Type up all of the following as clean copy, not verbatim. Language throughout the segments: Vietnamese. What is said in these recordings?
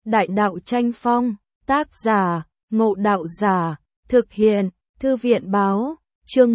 Đại đạo tranh phong, tác giả, Ngộ Đạo Giả, thực hiện, Thư viện báo, chương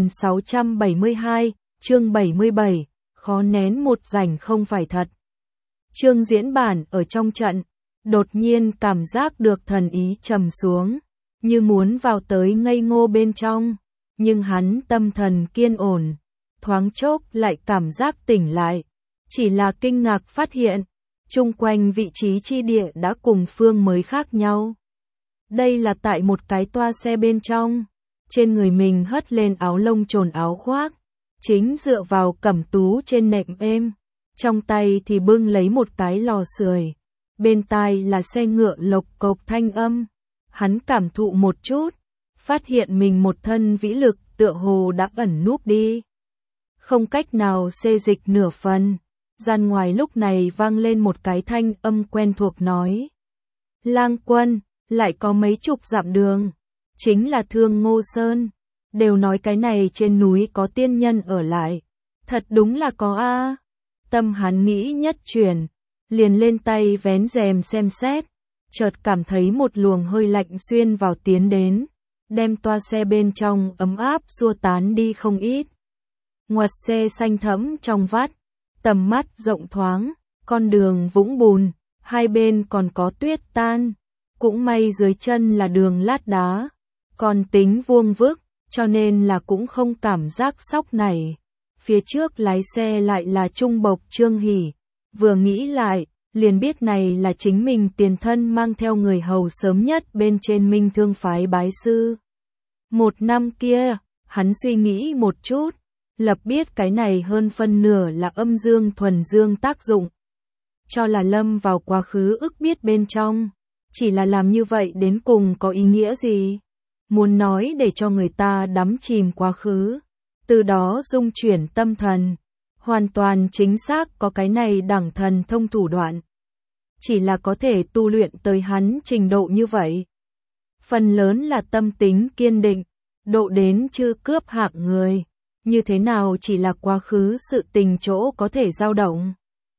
1672, chương 77, khó nén một rảnh không phải thật. Chương diễn bản ở trong trận, đột nhiên cảm giác được thần ý trầm xuống, như muốn vào tới ngây ngô bên trong, nhưng hắn tâm thần kiên ổn, thoáng chốc lại cảm giác tỉnh lại, chỉ là kinh ngạc phát hiện, chung quanh vị trí chi địa đã cùng phương mới khác nhau. Đây là tại một cái toa xe bên trong, trên người mình hất lên áo lông trồn áo khoác, chính dựa vào cẩm tú trên nệm êm, trong tay thì bưng lấy một cái lò sưởi, bên tai là xe ngựa lộc cộc thanh âm. Hắn cảm thụ một chút, phát hiện mình một thân vĩ lực tựa hồ đã ẩn núp đi, không cách nào xê dịch nửa phần. Gian ngoài lúc này vang lên một cái thanh âm quen thuộc nói: Lang quân, lại có mấy chục dặm đường, chính là Thương Ngô Sơn, đều nói cái này trên núi có tiên nhân ở lại, thật đúng là có a. Tâm hắn nghĩ nhất chuyển, liền lên tay vén rèm xem xét, chợt cảm thấy một luồng hơi lạnh xuyên vào tiến đến, đem toa xe bên trong ấm áp xua tán đi không ít. Ngoặt xe xanh thẫm trong vắt, tầm mắt rộng thoáng, con đường vũng bùn, hai bên còn có tuyết tan, cũng may dưới chân là đường lát đá, còn tính vuông vức, cho nên là cũng không cảm giác sóc nảy. Phía trước lái xe lại là Trung Bộc Trương Hỷ, vừa nghĩ lại, liền biết này là chính mình tiền thân mang theo người hầu sớm nhất bên trên Minh Thương phái bái sư. Một năm kia, hắn suy nghĩ một chút, lập biết cái này hơn phân nửa là âm dương thuần dương tác dụng. Cho là lâm vào quá khứ ức biết bên trong, chỉ là làm như vậy đến cùng có ý nghĩa gì? Muốn nói để cho người ta đắm chìm quá khứ, từ đó dung chuyển tâm thần, hoàn toàn chính xác có cái này đẳng thần thông thủ đoạn. Chỉ là có thể tu luyện tới hắn trình độ như vậy. Phần lớn là tâm tính kiên định, độ đến chư cướp hạng người. Như thế nào chỉ là quá khứ sự tình chỗ có thể dao động.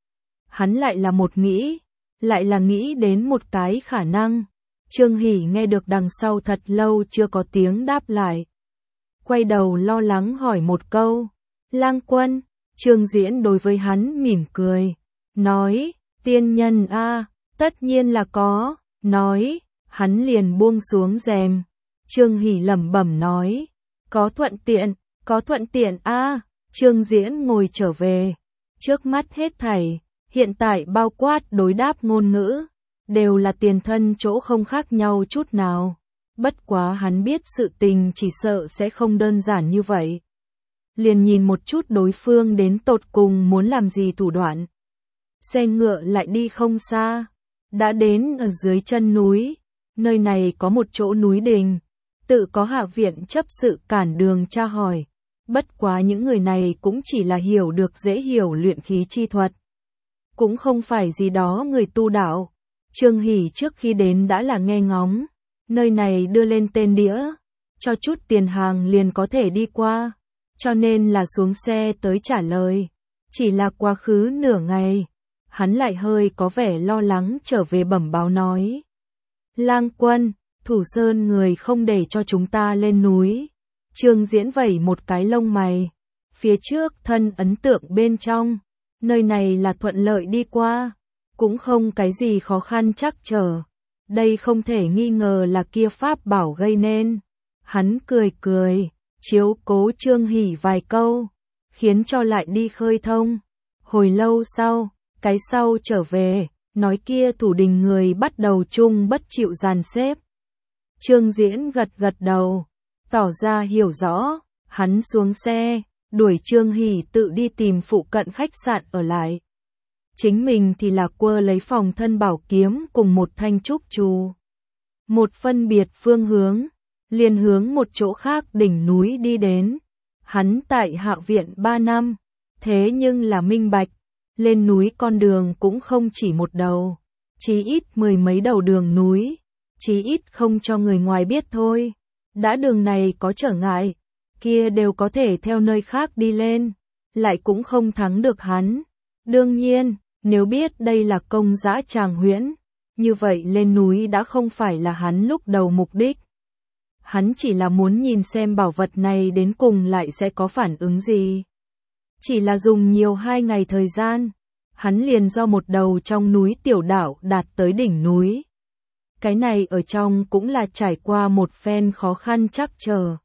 Hắn lại là nghĩ đến một cái khả năng. Trương Hỷ nghe được đằng sau thật lâu chưa có tiếng đáp lại. Quay đầu lo lắng hỏi một câu. Lang quân, Trương Diễn đối với hắn mỉm cười. Nói, tiên nhân a, tất nhiên là có. Nói, hắn liền buông xuống rèm. Trương Hỷ lẩm bẩm nói, có thuận tiện a. Trương Diễn ngồi trở về. Trước mắt hết thảy, hiện tại bao quát đối đáp ngôn ngữ, đều là tiền thân chỗ không khác nhau chút nào. Bất quá hắn biết sự tình chỉ sợ sẽ không đơn giản như vậy. Liền nhìn một chút đối phương đến tột cùng muốn làm gì thủ đoạn. Xe ngựa lại đi không xa, đã đến ở dưới chân núi, nơi này có một chỗ núi đình, tự có hạ viện chấp sự cản đường tra hỏi. Bất quá những người này cũng chỉ là hiểu được dễ hiểu luyện khí chi thuật, cũng không phải gì đó người tu đạo. Trương Hỷ trước khi đến đã là nghe ngóng, nơi này đưa lên tên đĩa, cho chút tiền hàng liền có thể đi qua, cho nên là xuống xe tới trả lời. Chỉ là quá khứ nửa ngày, hắn lại hơi có vẻ lo lắng trở về bẩm báo nói: Lang quân, Thủ Sơn người không để cho chúng ta lên núi. Trương Diễn vẩy một cái lông mày, phía trước thân ấn tượng bên trong, nơi này là thuận lợi đi qua, cũng không cái gì khó khăn trắc trở. Đây không thể nghi ngờ là kia pháp bảo gây nên. Hắn cười, chiếu cố Trương Hỷ vài câu, khiến cho lại đi khơi thông. Hồi lâu sau, cái sau trở về, nói kia thủ đình người bắt đầu chung bất chịu dàn xếp. Trương Diễn gật đầu, tỏ ra hiểu rõ, hắn xuống xe, đuổi Trương Hỷ tự đi tìm phụ cận khách sạn ở lại. Chính mình thì là quơ lấy phòng thân bảo kiếm cùng một thanh trúc trù. Một phân biệt phương hướng, liền hướng một chỗ khác đỉnh núi đi đến. Hắn tại Hạ viện 3 năm, thế nhưng là minh bạch, lên núi con đường cũng không chỉ một đầu, chí ít 10 mấy đầu đường núi, chí ít không cho người ngoài biết thôi. Đã đường này có trở ngại, kia đều có thể theo nơi khác đi lên, lại cũng không thắng được hắn. Đương nhiên, nếu biết đây là công dã tràng huyễn, Như vậy lên núi đã không phải là hắn lúc đầu mục đích. Hắn chỉ là muốn nhìn xem bảo vật này đến cùng lại sẽ có phản ứng gì. Chỉ là dùng nhiều 2 ngày thời gian, hắn liền do một đầu trong núi tiểu đảo đạt tới đỉnh núi. Cái này ở trong cũng là trải qua một phen khó khăn trắc trở.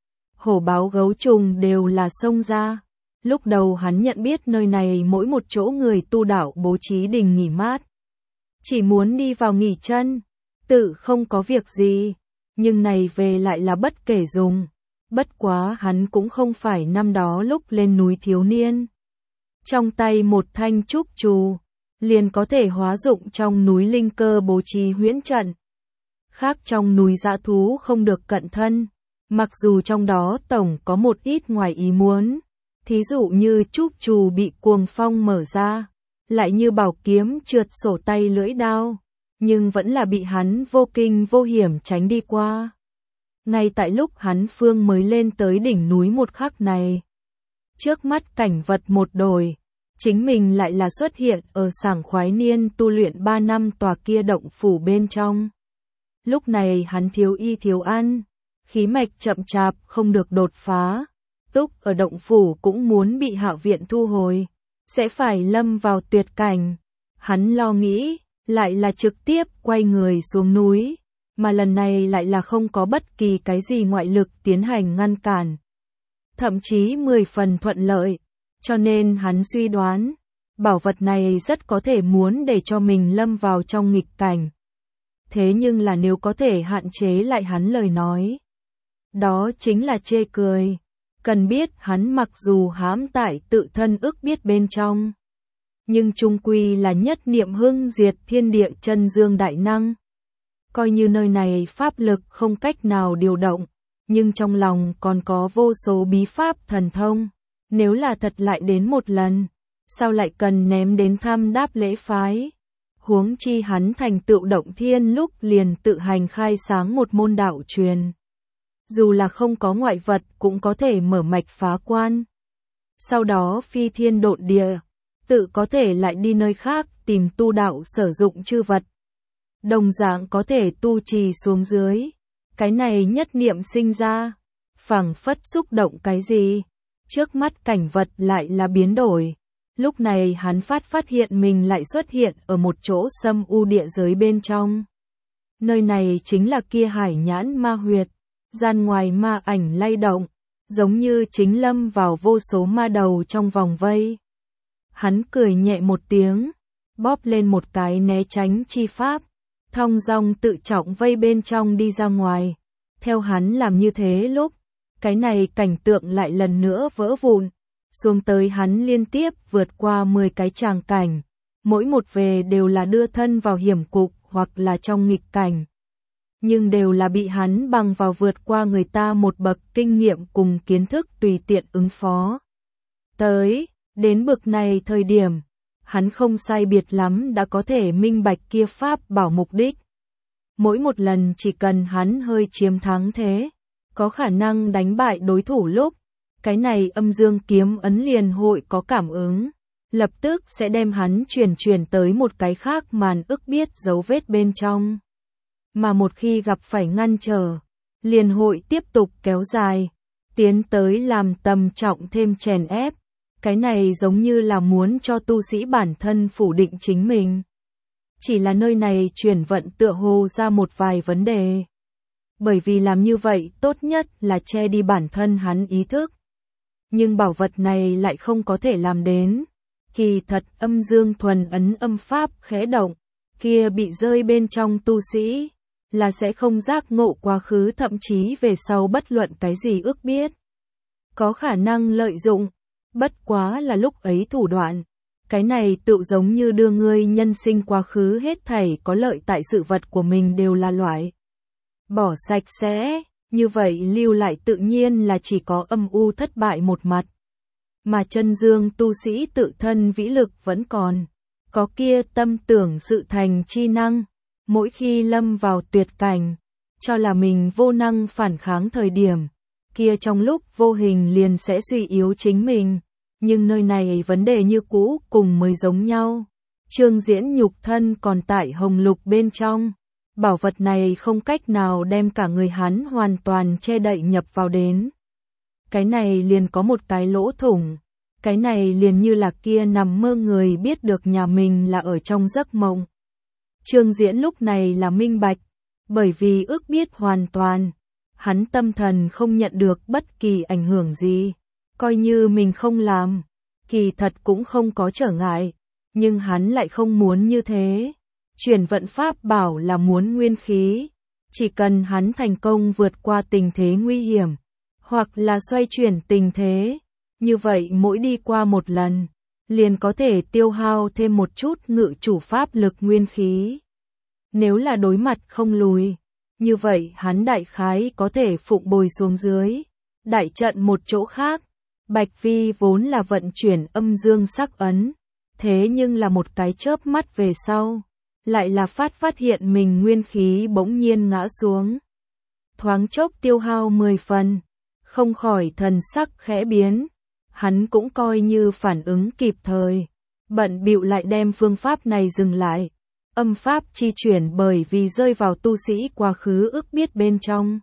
Hổ báo gấu trùng đều là xông ra. Lúc đầu hắn nhận biết nơi này mỗi một chỗ người tu đạo bố trí đình nghỉ mát. Chỉ muốn đi vào nghỉ chân, tự không có việc gì, nhưng này về lại là bất kể dùng. Bất quá hắn cũng không phải năm đó lúc lên núi thiếu niên. Trong tay một thanh trúc trù, liền có thể hóa dụng trong núi linh cơ bố trí huyễn trận. Khác trong núi dã thú không được cận thân, mặc dù trong đó tổng có một ít ngoài ý muốn. Thí dụ như trúc trù bị cuồng phong mở ra, lại như bảo kiếm trượt sổ tay lưỡi đao, nhưng vẫn là bị hắn vô kinh vô hiểm tránh đi qua. Ngay tại lúc hắn phương mới lên tới đỉnh núi một khắc này, trước mắt cảnh vật một đổi, chính mình lại là xuất hiện ở sảng khoái niên tu luyện 3 năm tòa kia động phủ bên trong. Lúc này hắn thiếu y thiếu ăn, khí mạch chậm chạp không được đột phá. Túc ở động phủ cũng muốn bị Hạo viện thu hồi, sẽ phải lâm vào tuyệt cảnh. Hắn lo nghĩ, lại là trực tiếp quay người xuống núi, mà lần này lại là không có bất kỳ cái gì ngoại lực tiến hành ngăn cản. Thậm chí 10 phần thuận lợi, cho nên hắn suy đoán, bảo vật này rất có thể muốn để cho mình lâm vào trong nghịch cảnh. Thế nhưng là nếu có thể hạn chế lại hắn lời nói, đó chính là chê cười. Cần biết hắn mặc dù hãm tại tự thân ức biết bên trong, nhưng chung quy là nhất niệm hưng diệt thiên địa chân dương đại năng. Coi như nơi này pháp lực không cách nào điều động, nhưng trong lòng còn có vô số bí pháp thần thông. Nếu là thật lại đến một lần, sao lại cần ném đến thăm đáp lễ phái? Huống chi hắn thành tựu động thiên lúc liền tự hành khai sáng một môn đạo truyền. Dù là không có ngoại vật cũng có thể mở mạch phá quan. Sau đó phi thiên độn địa, tự có thể lại đi nơi khác tìm tu đạo sử dụng chư vật. Đồng dạng có thể tu trì xuống dưới. Cái này nhất niệm sinh ra, phảng phất xúc động cái gì. Trước mắt cảnh vật lại là biến đổi. Lúc này hắn phát hiện mình lại xuất hiện ở một chỗ xâm u địa giới bên trong. Nơi này chính là kia hải nhãn ma huyệt. Gian ngoài ma ảnh lay động, giống như chính lâm vào vô số ma đầu trong vòng vây. Hắn cười nhẹ một tiếng, bóp lên một cái né tránh chi pháp, thong dong tự trọng vây bên trong đi ra ngoài. Theo hắn làm như thế lúc, cái này cảnh tượng lại lần nữa vỡ vụn, xuống tới hắn liên tiếp vượt qua 10 cái tràng cảnh, mỗi một về đều là đưa thân vào hiểm cục hoặc là trong nghịch cảnh. Nhưng đều là bị hắn bằng vào vượt qua người ta một bậc kinh nghiệm cùng kiến thức tùy tiện ứng phó. Đến bực này thời điểm, hắn không sai biệt lắm đã có thể minh bạch kia pháp bảo mục đích. Mỗi một lần chỉ cần hắn hơi chiếm thắng thế, có khả năng đánh bại đối thủ lúc, cái này âm dương kiếm ấn liền hội có cảm ứng, lập tức sẽ đem hắn chuyển tới một cái khác màn ức biết dấu vết bên trong. Mà một khi gặp phải ngăn trở, liền hội tiếp tục kéo dài, tiến tới làm tầm trọng thêm chèn ép. Cái này giống như là muốn cho tu sĩ bản thân phủ định chính mình. Chỉ là nơi này chuyển vận tựa hồ ra một vài vấn đề. Bởi vì làm như vậy tốt nhất là che đi bản thân hắn ý thức. Nhưng bảo vật này lại không có thể làm đến. Kỳ thật âm dương thuần ấn âm pháp khẽ động, kia bị rơi bên trong tu sĩ, là sẽ không giác ngộ quá khứ thậm chí về sau bất luận cái gì ước biết. Có khả năng lợi dụng, bất quá là lúc ấy thủ đoạn. Cái này tự giống như đưa ngươi nhân sinh quá khứ hết thảy có lợi tại sự vật của mình đều là loại bỏ sạch sẽ, như vậy lưu lại tự nhiên là chỉ có âm u thất bại một mặt. Mà chân dương tu sĩ tự thân vĩ lực vẫn còn, có kia tâm tưởng sự thành chi năng, mỗi khi lâm vào tuyệt cảnh, cho là mình vô năng phản kháng thời điểm, kia trong lúc vô hình liền sẽ suy yếu chính mình. Nhưng nơi này vấn đề như cũ cùng mới giống nhau, Trương Diễn nhục thân còn tại hồng lục bên trong. Bảo vật này không cách nào đem cả người hắn hoàn toàn che đậy nhập vào đến. Cái này liền có một cái lỗ thủng. Cái này liền như là kia nằm mơ người biết được nhà mình là ở trong giấc mộng. Trương Diễn lúc này là minh bạch, bởi vì ước biết hoàn toàn, hắn tâm thần không nhận được bất kỳ ảnh hưởng gì, coi như mình không làm, kỳ thật cũng không có trở ngại, nhưng hắn lại không muốn như thế. Chuyển vận pháp bảo là muốn nguyên khí, chỉ cần hắn thành công vượt qua tình thế nguy hiểm, hoặc là xoay chuyển tình thế, như vậy mỗi đi qua một lần, liền có thể tiêu hao thêm một chút ngự chủ pháp lực nguyên khí. Nếu là đối mặt không lùi, như vậy hắn đại khái có thể phụng bồi xuống dưới, đại trận một chỗ khác. Bạch Vi vốn là vận chuyển âm dương sắc ấn, thế nhưng là một cái chớp mắt về sau, lại là phát hiện mình nguyên khí bỗng nhiên ngã xuống. Thoáng chốc tiêu hao 10 phần, không khỏi thần sắc khẽ biến, hắn cũng coi như phản ứng kịp thời, bận bịu lại đem phương pháp này dừng lại. Âm pháp chi chuyển bởi vì rơi vào tu sĩ quá khứ ước biết bên trong.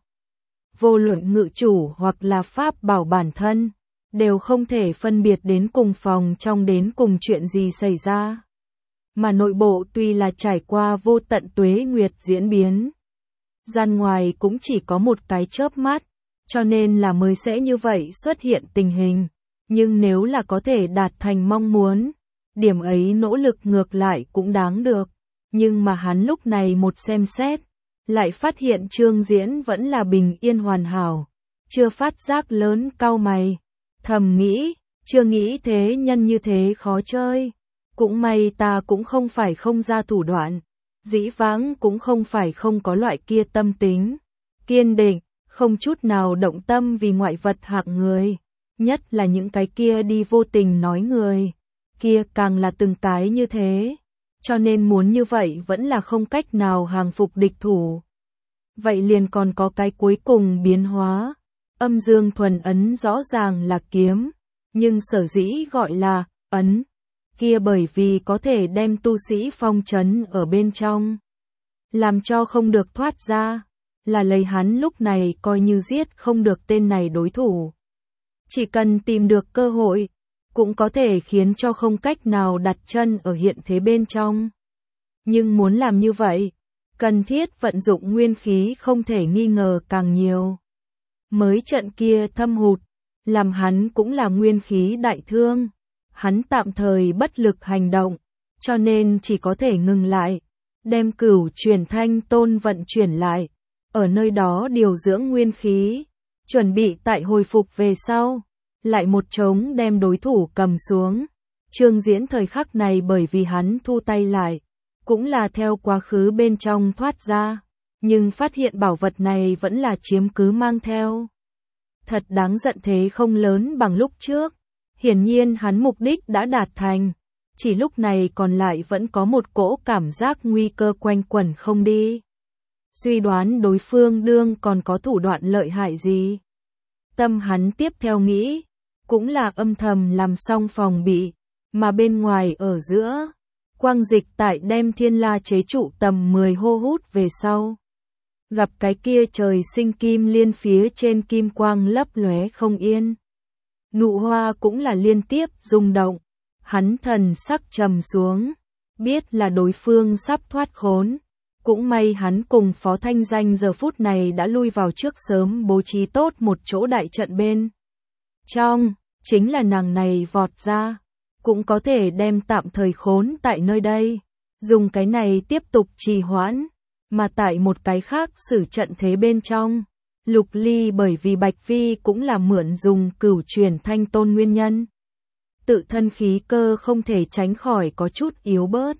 Vô luận ngự chủ hoặc là pháp bảo bản thân, đều không thể phân biệt đến cùng phòng trong đến cùng chuyện gì xảy ra. Mà nội bộ tuy là trải qua vô tận tuế nguyệt diễn biến, gian ngoài cũng chỉ có một cái chớp mắt, cho nên là mới sẽ như vậy xuất hiện tình hình. Nhưng nếu là có thể đạt thành mong muốn, điểm ấy nỗ lực ngược lại cũng đáng được. Nhưng mà hắn lúc này một xem xét, lại phát hiện Trương Diễn vẫn là bình yên hoàn hảo, chưa phát giác lớn cau mày, thầm nghĩ, chưa nghĩ thế nhân như thế khó chơi, cũng may ta cũng không phải không ra thủ đoạn, dĩ vãng cũng không phải không có loại kia tâm tính, kiên định, không chút nào động tâm vì ngoại vật hạng người, nhất là những cái kia đi vô tình nói người, kia càng là từng cái như thế. Cho nên muốn như vậy vẫn là không cách nào hàng phục địch thủ. Vậy liền còn có cái cuối cùng biến hóa. Âm dương thuần ấn rõ ràng là kiếm, nhưng sở dĩ gọi là ấn, kia bởi vì có thể đem tu sĩ phong trấn ở bên trong, làm cho không được thoát ra, là lấy hắn lúc này coi như giết không được tên này đối thủ. Chỉ cần tìm được cơ hội, cũng có thể khiến cho không cách nào đặt chân ở hiện thế bên trong. Nhưng muốn làm như vậy, cần thiết vận dụng nguyên khí không thể nghi ngờ càng nhiều. Mới trận kia thâm hụt, làm hắn cũng là nguyên khí đại thương, hắn tạm thời bất lực hành động, cho nên chỉ có thể ngừng lại, đem Cửu Truyền Thanh Tôn vận chuyển lại, ở nơi đó điều dưỡng nguyên khí, chuẩn bị tại hồi phục về sau. Lại một trống đem đối thủ cầm xuống. Trương Diễn thời khắc này bởi vì hắn thu tay lại, cũng là theo quá khứ bên trong thoát ra, nhưng phát hiện bảo vật này vẫn là chiếm cứ mang theo. Thật đáng giận thế không lớn bằng lúc trước, hiển nhiên hắn mục đích đã đạt thành, chỉ lúc này còn lại vẫn có một cỗ cảm giác nguy cơ quanh quẩn không đi. Suy đoán đối phương đương còn có thủ đoạn lợi hại gì. Tâm hắn tiếp theo nghĩ, cũng là âm thầm làm xong phòng bị, mà bên ngoài ở giữa, quang dịch tại đem thiên la chế trụ tầm 10 hô hút về sau. Gặp cái kia trời sinh kim liên phía trên kim quang lấp lóe không yên. Nụ hoa cũng là liên tiếp rung động, hắn thần sắc trầm xuống, biết là đối phương sắp thoát khốn. Cũng may hắn cùng Phó Thanh Danh giờ phút này đã lui vào trước sớm bố trí tốt một chỗ đại trận bên trong, chính là nàng này vọt ra, cũng có thể đem tạm thời khốn tại nơi đây, dùng cái này tiếp tục trì hoãn, mà tại một cái khác sử trận thế bên trong. Lục Ly bởi vì Bạch Vi cũng là mượn dùng Cửu Truyền Thanh Tôn nguyên nhân, tự thân khí cơ không thể tránh khỏi có chút yếu bớt.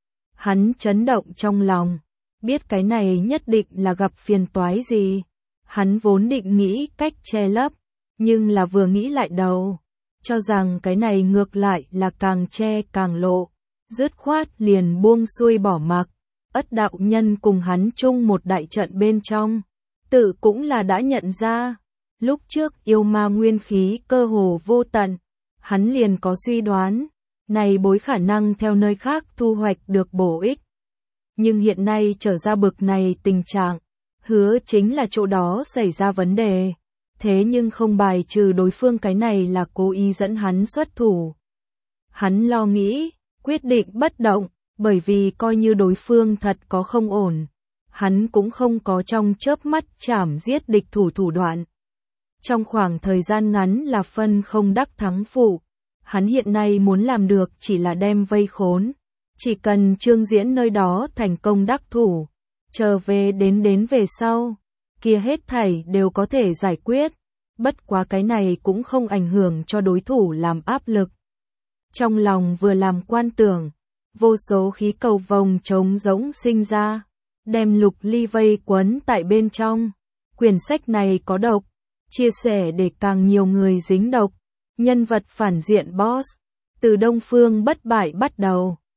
Hắn chấn động trong lòng, biết cái này nhất định là gặp phiền toái gì. Hắn vốn định nghĩ cách che lấp, nhưng là vừa nghĩ lại đầu, cho rằng cái này ngược lại là càng che càng lộ, dứt khoát liền buông xuôi bỏ mặc. Ất đạo nhân cùng hắn chung một đại trận bên trong, tự cũng là đã nhận ra, lúc trước yêu ma nguyên khí cơ hồ vô tận, hắn liền có suy đoán, này bối khả năng theo nơi khác thu hoạch được bổ ích. Nhưng hiện nay trở ra bực này tình trạng, Hứa chính là chỗ đó xảy ra vấn đề. Thế nhưng không bài trừ đối phương cái này là cố ý dẫn hắn xuất thủ. Hắn lo nghĩ, quyết định bất động, bởi vì coi như đối phương thật có không ổn, hắn cũng không có trong chớp mắt chảm giết địch thủ đoạn. Trong khoảng thời gian ngắn là phân không đắc thắng phụ, hắn hiện nay muốn làm được chỉ là đem vây khốn. Chỉ cần Trương Diễn nơi đó thành công đắc thủ, trở về đến về sau, kia hết thảy đều có thể giải quyết, bất quá cái này cũng không ảnh hưởng cho đối thủ làm áp lực. Trong lòng vừa làm quan tưởng, vô số khí cầu vòng trống rỗng sinh ra, đem Lục Ly vây quấn tại bên trong. Quyển sách này có độc, chia sẻ để càng nhiều người dính độc. Nhân vật phản diện boss, từ Đông Phương Bất Bại bắt đầu.